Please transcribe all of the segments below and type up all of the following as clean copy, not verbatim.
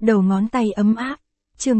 đầu ngón tay ấm áp. Chương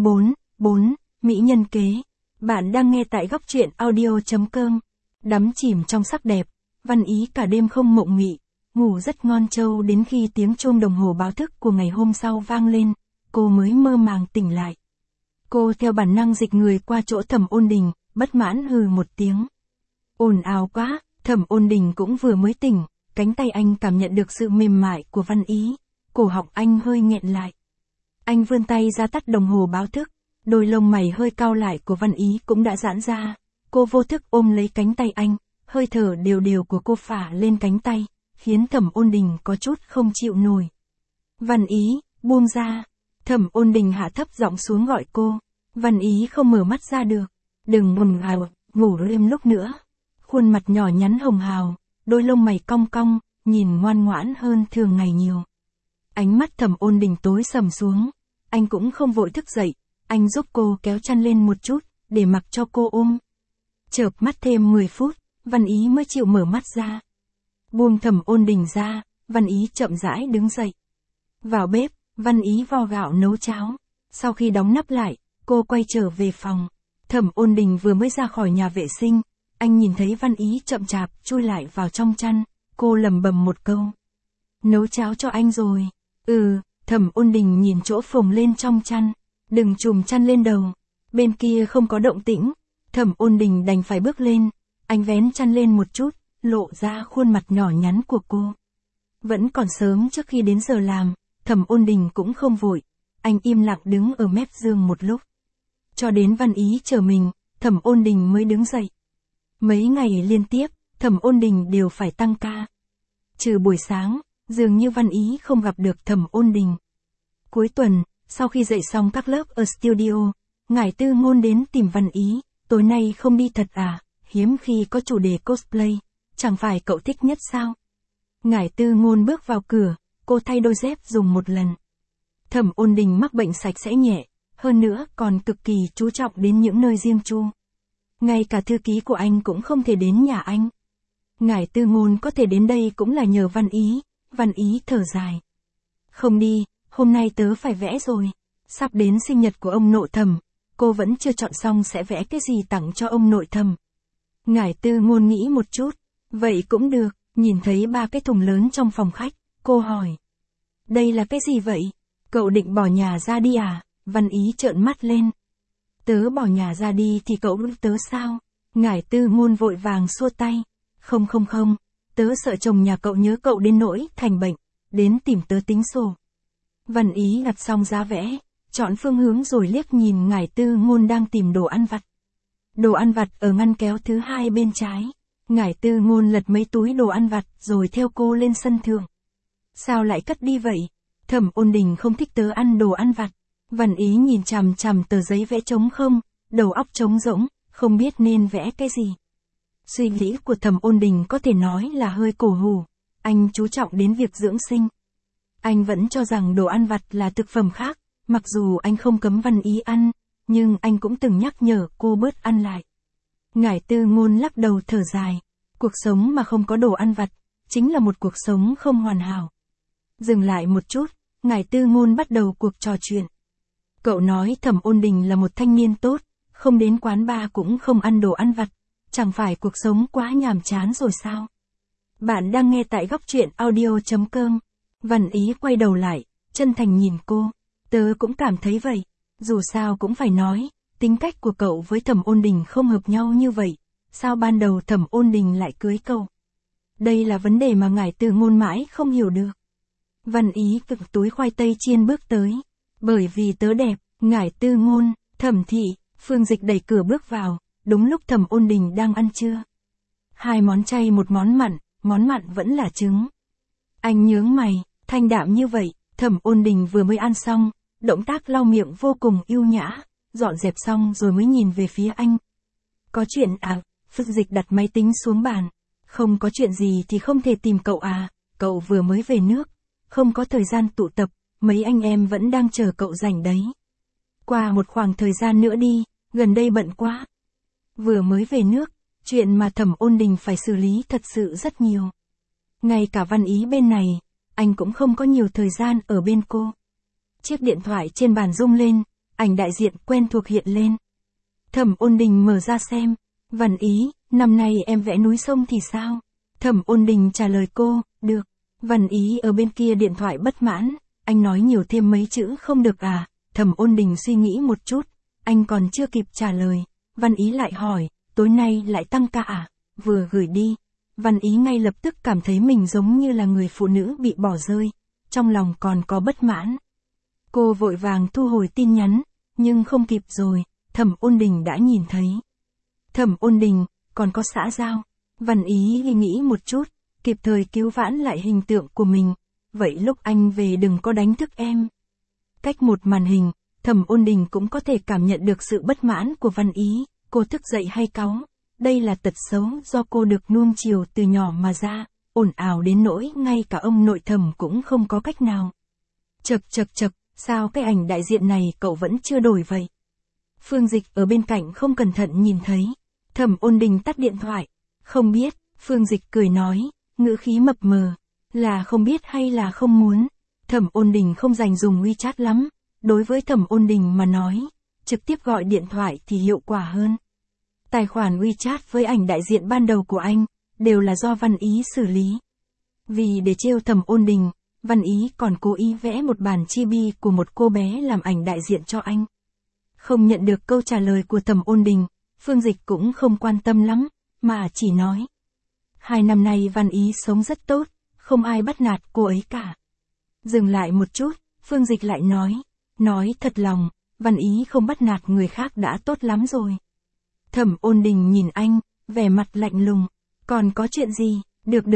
4, Mỹ nhân kế. Bạn đang nghe tại góc truyện audio.com. Đắm chìm trong sắc đẹp, Văn Ý cả đêm không mộng mị, ngủ rất ngon trâu đến khi tiếng chuông đồng hồ báo thức của ngày hôm sau vang lên, cô mới mơ màng tỉnh lại. Cô theo bản năng dịch người qua chỗ Thẩm Ôn Đình, bất mãn hừ một tiếng. Ồn ào quá, Thẩm Ôn Đình cũng vừa mới tỉnh, cánh tay anh cảm nhận được sự mềm mại của Văn Ý, cổ họng anh hơi nghẹn lại. Anh vươn tay ra tắt đồng hồ báo thức, đôi lông mày hơi cau lại của Văn Ý cũng đã giãn ra, cô vô thức ôm lấy cánh tay anh, hơi thở đều đều của cô phả lên cánh tay, khiến Thẩm Ôn Đình có chút không chịu nổi. Văn Ý, buông ra. Thẩm Ôn Đình hạ thấp giọng xuống gọi cô. Văn Ý không mở mắt ra được. Đừng ngủ hào, ngủ thêm lúc nữa. Khuôn mặt nhỏ nhắn hồng hào, đôi lông mày cong cong, nhìn ngoan ngoãn hơn thường ngày nhiều. Ánh mắt Thẩm Ôn Đình tối sầm xuống. Anh cũng không vội thức dậy, anh giúp cô kéo chăn lên một chút, để mặc cho cô ôm. Chợp mắt thêm 10 phút, Văn Ý mới chịu mở mắt ra. Buông Thẩm Ôn Đình ra, Văn Ý chậm rãi đứng dậy. Vào bếp, Văn Ý vo gạo nấu cháo. Sau khi đóng nắp lại, cô quay trở về phòng. Thẩm Ôn Đình vừa mới ra khỏi nhà vệ sinh, anh nhìn thấy Văn Ý chậm chạp chui lại vào trong chăn, cô lẩm bẩm một câu. Nấu cháo cho anh rồi. Thẩm Ôn Đình nhìn chỗ phồng lên trong chăn. Đừng trùm chăn lên đầu. Bên kia không có động tĩnh, Thẩm Ôn Đình đành phải bước lên. Anh vén chăn lên một chút, lộ ra khuôn mặt nhỏ nhắn của cô. Vẫn còn sớm trước khi đến giờ làm, Thẩm Ôn Đình cũng không vội. Anh im lặng đứng ở mép giường một lúc. Cho đến Văn Ý chờ mình, Thẩm Ôn Đình mới đứng dậy. Mấy ngày liên tiếp, Thẩm Ôn Đình đều phải tăng ca. Trừ buổi sáng, dường như Văn Ý không gặp được Thẩm Ôn Đình. Cuối tuần, sau khi dạy xong các lớp ở studio, Ngải Tư Ngôn đến tìm Văn Ý. Tối nay không đi thật à, hiếm khi có chủ đề cosplay, chẳng phải cậu thích nhất sao? Ngải Tư Ngôn bước vào cửa, cô thay đôi dép dùng một lần. Thẩm Ôn Đình mắc bệnh sạch sẽ nhẹ, hơn nữa còn cực kỳ chú trọng đến những nơi riêng chu. Ngay cả thư ký của anh cũng không thể đến nhà anh. Ngải Tư Ngôn có thể đến đây cũng là nhờ Văn Ý. Văn Ý thở dài. Không đi, hôm nay tớ phải vẽ rồi. Sắp đến sinh nhật của ông nội Thẩm, cô vẫn chưa chọn xong sẽ vẽ cái gì tặng cho ông nội Thẩm. Ngải Tư Ngôn nghĩ một chút. Vậy cũng được, nhìn thấy 3 cái thùng lớn trong phòng khách, cô hỏi. Đây là cái gì vậy? Cậu định bỏ nhà ra đi à? Văn Ý trợn mắt lên. Tớ bỏ nhà ra đi thì cậu giúp tớ sao? Ngải Tư Ngôn vội vàng xua tay. Không, tớ sợ chồng nhà cậu nhớ cậu đến nỗi thành bệnh, đến tìm tớ tính sổ. Văn Ý đặt xong giá vẽ, chọn phương hướng rồi liếc nhìn Ngải Tư Ngôn đang tìm đồ ăn vặt. Đồ ăn vặt ở ngăn kéo thứ 2 bên trái. Ngải Tư Ngôn lật mấy túi đồ ăn vặt rồi theo cô lên sân thượng. Sao lại cất đi vậy? Thẩm Ôn Đình không thích tớ ăn đồ ăn vặt. Văn Ý nhìn chằm chằm tờ giấy vẽ trống không, đầu óc trống rỗng, không biết nên vẽ cái gì. Suy nghĩ của Thẩm Ôn Đình có thể nói là hơi cổ hủ. Anh chú trọng đến việc dưỡng sinh. Anh vẫn cho rằng đồ ăn vặt là thực phẩm khác, mặc dù anh không cấm Văn Ý ăn, nhưng anh cũng từng nhắc nhở cô bớt ăn lại. Ngải Tư Ngôn lắc đầu thở dài. Cuộc sống mà không có đồ ăn vặt, chính là một cuộc sống không hoàn hảo. Dừng lại một chút, Ngải Tư Ngôn bắt đầu cuộc trò chuyện. Cậu nói Thẩm Ôn Đình là một thanh niên tốt, không đến quán bar cũng không ăn đồ ăn vặt. Chẳng phải cuộc sống quá nhàm chán rồi sao? Bạn đang nghe tại góc truyện audio.com. Văn Ý quay đầu lại, chân thành nhìn cô. Tớ cũng cảm thấy vậy. Dù sao cũng phải nói, tính cách của cậu với Thẩm Ôn Đình không hợp nhau như vậy. Sao ban đầu Thẩm Ôn Đình lại cưới cậu? Đây là vấn đề mà Ngải Tư Ngôn mãi không hiểu được. Văn Ý cực túi khoai tây chiên bước tới. Bởi vì tớ đẹp. Ngải Tư Ngôn, Thẩm thị, Phương Dịch đẩy cửa bước vào. Đúng lúc Thẩm Ôn Đình đang ăn trưa. 2 món chay một món mặn vẫn là trứng. Anh nhướng mày, thanh đạm như vậy. Thẩm Ôn Đình vừa mới ăn xong, động tác lau miệng vô cùng ưu nhã, dọn dẹp xong rồi mới nhìn về phía anh. Có chuyện à? Phương Dịch đặt máy tính xuống bàn. Không có chuyện gì thì không thể tìm cậu à, cậu vừa mới về nước, không có thời gian tụ tập, mấy anh em vẫn đang chờ cậu rảnh đấy. Qua một khoảng thời gian nữa đi, gần đây bận quá. Vừa mới về nước, chuyện mà Thẩm Ôn Đình phải xử lý thật sự rất nhiều. Ngay cả Văn Ý bên này, anh cũng không có nhiều thời gian ở bên cô. Chiếc điện thoại trên bàn rung lên, ảnh đại diện quen thuộc hiện lên. Thẩm Ôn Đình mở ra xem. Văn Ý, năm nay em vẽ núi sông thì sao? Thẩm Ôn Đình trả lời cô, được. Văn Ý ở bên kia điện thoại bất mãn, anh nói nhiều thêm mấy chữ không được à? Thẩm Ôn Đình suy nghĩ một chút, anh còn chưa kịp trả lời. Văn Ý lại hỏi, tối nay lại tăng ca à? Vừa gửi đi. Văn Ý ngay lập tức cảm thấy mình giống như là người phụ nữ bị bỏ rơi, trong lòng còn có bất mãn. Cô vội vàng thu hồi tin nhắn, nhưng không kịp rồi, Thẩm Ôn Đình đã nhìn thấy. Thẩm Ôn Đình, còn có xã giao. Văn Ý nghĩ một chút, kịp thời cứu vãn lại hình tượng của mình. Vậy lúc anh về đừng có đánh thức em. Cách một màn hình, Thẩm Ôn Đình cũng có thể cảm nhận được sự bất mãn của Văn Ý. Cô thức dậy hay cáu. Đây là tật xấu do cô được nuông chiều từ nhỏ mà ra, ồn ào đến nỗi ngay cả ông nội Thẩm cũng không có cách nào. Chậc, sao cái ảnh đại diện này cậu vẫn chưa đổi vậy? Phương Dịch ở bên cạnh không cẩn thận nhìn thấy. Thẩm Ôn Đình tắt điện thoại. Không biết, Phương Dịch cười nói, ngữ khí mập mờ. Là không biết hay là không muốn? Thẩm Ôn Đình không dành dùng WeChat lắm. Đối với Thẩm Ôn Đình mà nói, trực tiếp gọi điện thoại thì hiệu quả hơn. Tài khoản WeChat với ảnh đại diện ban đầu của anh, đều là do Văn Ý xử lý. Vì để trêu Thẩm Ôn Đình, Văn Ý còn cố ý vẽ một bản chibi của một cô bé làm ảnh đại diện cho anh. Không nhận được câu trả lời của Thẩm Ôn Đình, Phương Dịch cũng không quan tâm lắm, mà chỉ nói. 2 năm nay Văn Ý sống rất tốt, không ai bắt nạt cô ấy cả. Dừng lại một chút, Phương Dịch lại nói thật lòng, Văn Ý không bắt nạt người khác đã tốt lắm rồi. Thẩm Ôn Đình nhìn anh, vẻ mặt lạnh lùng, còn có chuyện gì, được,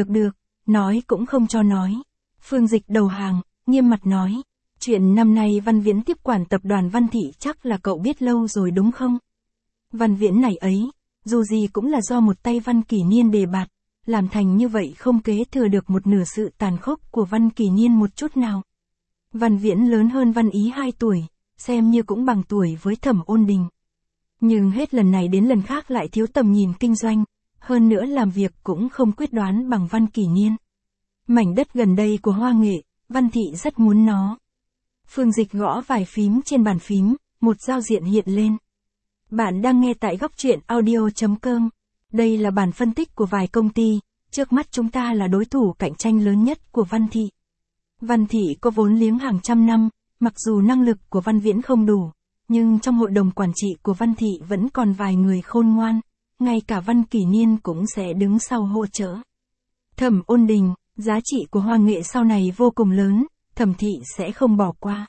nói cũng không cho nói. Phương Dịch đầu hàng, nghiêm mặt nói, chuyện năm nay Văn Viễn tiếp quản tập đoàn Văn Thị chắc là cậu biết lâu rồi đúng không? Văn Viễn này ấy, dù gì cũng là do một tay Văn Kỷ Niên đề bạt, làm thành như vậy không kế thừa được một nửa sự tàn khốc của Văn Kỷ Niên một chút nào. Văn Viễn lớn hơn Văn Ý 2 tuổi, xem như cũng bằng tuổi với Thẩm Ôn Đình. Nhưng hết lần này đến lần khác lại thiếu tầm nhìn kinh doanh, hơn nữa làm việc cũng không quyết đoán bằng Văn Kỷ Niên. Mảnh đất gần đây của Hoa Nghệ, Văn Thị rất muốn nó. Phương Dịch gõ vài phím trên bàn phím, một giao diện hiện lên. Bạn đang nghe tại góc truyện audio.com. Đây là bản phân tích của vài công ty, trước mắt chúng ta là đối thủ cạnh tranh lớn nhất của Văn Thị. Văn Thị có vốn liếng hàng trăm năm, mặc dù năng lực của Văn Viễn không đủ, nhưng trong hội đồng quản trị của Văn Thị vẫn còn vài người khôn ngoan, ngay cả Văn Kỷ Niên cũng sẽ đứng sau hỗ trợ. Thẩm Ôn Đình, giá trị của Hoa Nghệ sau này vô cùng lớn, Thẩm Thị sẽ không bỏ qua.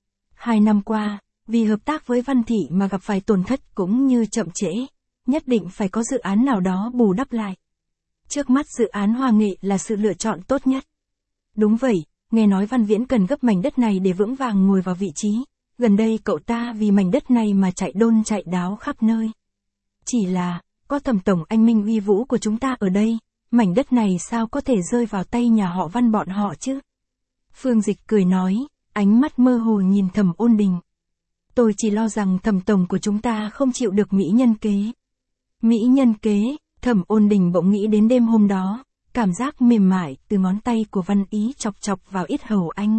2 năm qua, vì hợp tác với Văn Thị mà gặp phải tổn thất cũng như chậm trễ, nhất định phải có dự án nào đó bù đắp lại. Trước mắt dự án Hoa Nghệ là sự lựa chọn tốt nhất. Đúng vậy, nghe nói Văn Viễn cần gấp mảnh đất này để vững vàng ngồi vào vị trí. Gần đây cậu ta vì mảnh đất này mà chạy đôn chạy đáo khắp nơi. Chỉ là, có Thẩm tổng anh minh uy vũ của chúng ta ở đây, mảnh đất này sao có thể rơi vào tay nhà họ Văn bọn họ chứ? Phương Dịch cười nói, ánh mắt mơ hồ nhìn Thẩm Ôn Đình. Tôi chỉ lo rằng Thẩm tổng của chúng ta không chịu được mỹ nhân kế. Mỹ nhân kế, Thẩm Ôn Đình bỗng nghĩ đến đêm hôm đó, cảm giác mềm mại từ ngón tay của Văn Ý chọc vào yết hầu anh.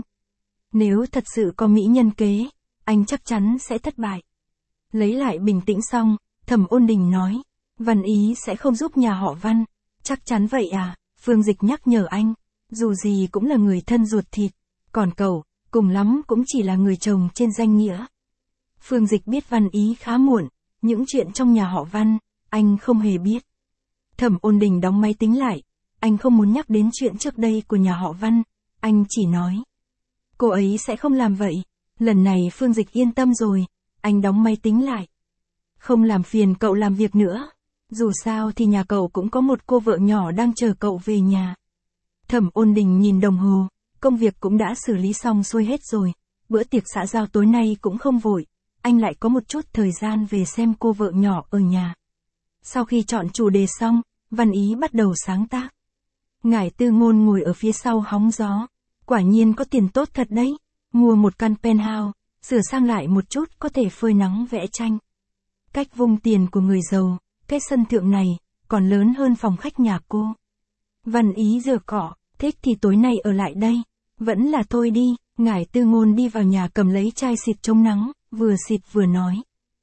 Nếu thật sự có mỹ nhân kế, anh chắc chắn sẽ thất bại. Lấy lại bình tĩnh xong, Thẩm Ôn Đình nói, Văn Ý sẽ không giúp nhà họ Văn. Chắc chắn vậy à? Phương Dịch nhắc nhở anh, dù gì cũng là người thân ruột thịt, còn cậu, cùng lắm cũng chỉ là người chồng trên danh nghĩa. Phương Dịch biết Văn Ý khá muộn, những chuyện trong nhà họ Văn, anh không hề biết. Thẩm Ôn Đình đóng máy tính lại, anh không muốn nhắc đến chuyện trước đây của nhà họ Văn, anh chỉ nói. Cô ấy sẽ không làm vậy, lần này Phương Dịch yên tâm rồi, anh đóng máy tính lại. Không làm phiền cậu làm việc nữa, dù sao thì nhà cậu cũng có một cô vợ nhỏ đang chờ cậu về nhà. Thẩm Ôn Đình nhìn đồng hồ, công việc cũng đã xử lý xong xuôi hết rồi, bữa tiệc xã giao tối nay cũng không vội, anh lại có một chút thời gian về xem cô vợ nhỏ ở nhà. Sau khi chọn chủ đề xong, Văn Ý bắt đầu sáng tác. Ngải Tư Ngôn ngồi ở phía sau hóng gió, quả nhiên có tiền tốt thật đấy, mua một căn penthouse, sửa sang lại một chút có thể phơi nắng vẽ tranh. Cách vung tiền của người giàu, cái sân thượng này, còn lớn hơn phòng khách nhà cô. Văn Ý rửa cỏ, thích thì tối nay ở lại đây, vẫn là thôi đi, Ngải Tư Ngôn đi vào nhà cầm lấy chai xịt chống nắng, vừa xịt vừa nói.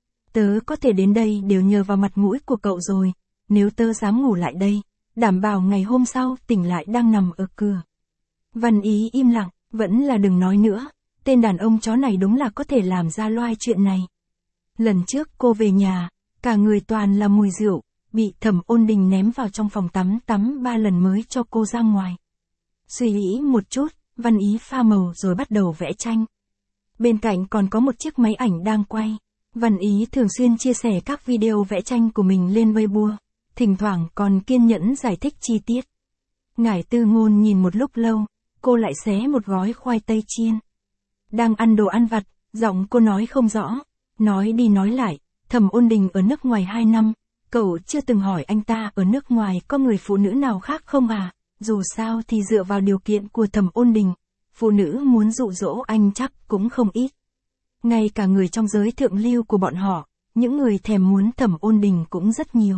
Tớ có thể đến đây đều nhờ vào mặt mũi của cậu rồi, nếu tớ dám ngủ lại đây, đảm bảo ngày hôm sau tỉnh lại đang nằm ở cửa. Văn Ý im lặng, vẫn là đừng nói nữa, tên đàn ông chó này đúng là có thể làm ra loai chuyện này. Lần trước cô về nhà, cả người toàn là mùi rượu, bị Thẩm Ôn Đình ném vào trong phòng tắm 3 lần mới cho cô ra ngoài. Suy nghĩ một chút, Văn Ý pha màu rồi bắt đầu vẽ tranh. Bên cạnh còn có một chiếc máy ảnh đang quay. Văn Ý thường xuyên chia sẻ các video vẽ tranh của mình lên Weibo, thỉnh thoảng còn kiên nhẫn giải thích chi tiết. Ngải Tư Ngôn nhìn một lúc lâu, cô lại xé một gói khoai tây chiên. Đang ăn đồ ăn vặt, giọng cô nói không rõ, nói đi nói lại, Thẩm Ôn Đình ở nước ngoài 2 năm, cậu chưa từng hỏi anh ta ở nước ngoài có người phụ nữ nào khác không à, dù sao thì dựa vào điều kiện của Thẩm Ôn Đình, phụ nữ muốn dụ dỗ anh chắc cũng không ít. Ngay cả người trong giới thượng lưu của bọn họ, những người thèm muốn Thẩm Ôn Đình cũng rất nhiều.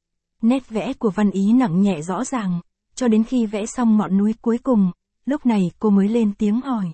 Nét vẽ của Văn Ý nặng nhẹ rõ ràng, cho đến khi vẽ xong ngọn núi cuối cùng, lúc này cô mới lên tiếng hỏi.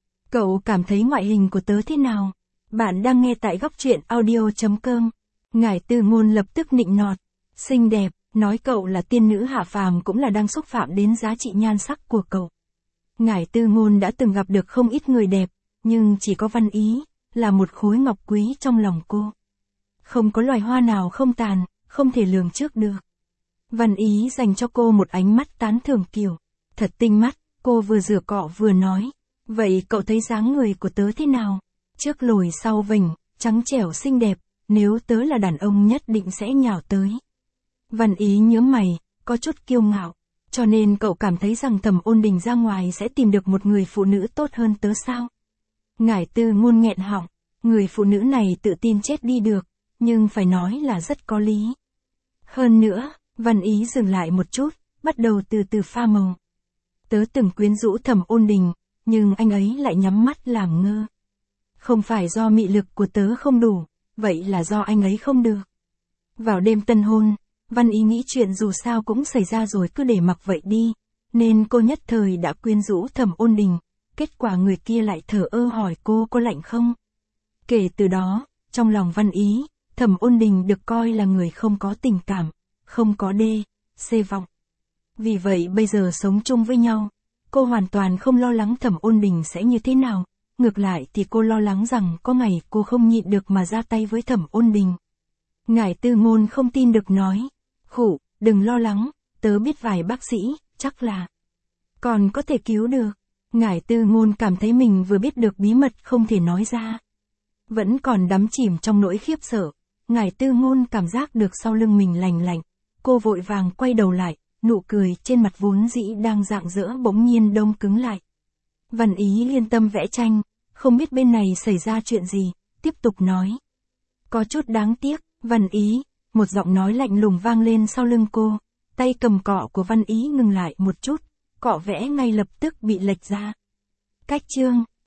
Cậu cảm thấy ngoại hình của tớ thế nào? Bạn đang nghe tại góc truyện audio.com. Ngải Tư Ngôn lập tức nịnh nọt. Xinh đẹp, nói cậu là tiên nữ hạ phàm cũng là đang xúc phạm đến giá trị nhan sắc của cậu. Ngải Tư Ngôn đã từng gặp được không ít người đẹp, nhưng chỉ có Văn Ý, là một khối ngọc quý trong lòng cô. Không có loài hoa nào không tàn, không thể lường trước được. Văn Ý dành cho cô một ánh mắt tán thưởng kiểu. Thật tinh mắt, cô vừa rửa cọ vừa nói. Vậy cậu thấy dáng người của tớ thế nào? Trước lồi sau vểnh, trắng trẻo xinh đẹp, nếu tớ là đàn ông nhất định sẽ nhào tới. Văn Ý nhướng mày, có chút kiêu ngạo. Cho nên cậu cảm thấy rằng Thẩm Ôn Đình ra ngoài sẽ tìm được một người phụ nữ tốt hơn tớ sao? Ngải Tư Ngôn nghẹn họng, người phụ nữ này tự tin chết đi được, nhưng phải nói là rất có lý. Hơn nữa, Văn Ý dừng lại một chút, bắt đầu từ từ pha màu. Tớ từng quyến rũ Thẩm Ôn Đình, nhưng anh ấy lại nhắm mắt làm ngơ. Không phải do mị lực của tớ không đủ, vậy là do anh ấy không được. Vào đêm tân hôn, Văn Ý nghĩ chuyện dù sao cũng xảy ra rồi cứ để mặc vậy đi, nên cô nhất thời đã quyến rũ Thẩm Ôn Đình, kết quả người kia lại thờ ơ hỏi cô có lạnh không. Kể từ đó, trong lòng Văn Ý, Thẩm Ôn Đình được coi là người không có tình cảm, không có c vọng. Vì vậy bây giờ sống chung với nhau, cô hoàn toàn không lo lắng Thẩm Ôn Đình sẽ như thế nào, ngược lại thì cô lo lắng rằng có ngày cô không nhịn được mà ra tay với Thẩm Ôn Đình. Ngải Tư Ngôn không tin được nói, khụ, đừng lo lắng, tớ biết vài bác sĩ, chắc là còn có thể cứu được. Ngải Tư Ngôn cảm thấy mình vừa biết được bí mật không thể nói ra. Vẫn còn đắm chìm trong nỗi khiếp sợ, Ngải Tư Ngôn cảm giác được sau lưng mình lành lạnh, cô vội vàng quay đầu lại, nụ cười trên mặt vốn dĩ đang rạng rỡ bỗng nhiên đông cứng lại. Văn Ý yên tâm vẽ tranh, không biết bên này xảy ra chuyện gì, tiếp tục nói. Có chút đáng tiếc, Văn Ý, một giọng nói lạnh lùng vang lên sau lưng cô, tay cầm cọ của Văn Ý ngừng lại một chút, cọ vẽ ngay lập tức bị lệch ra. Cách chương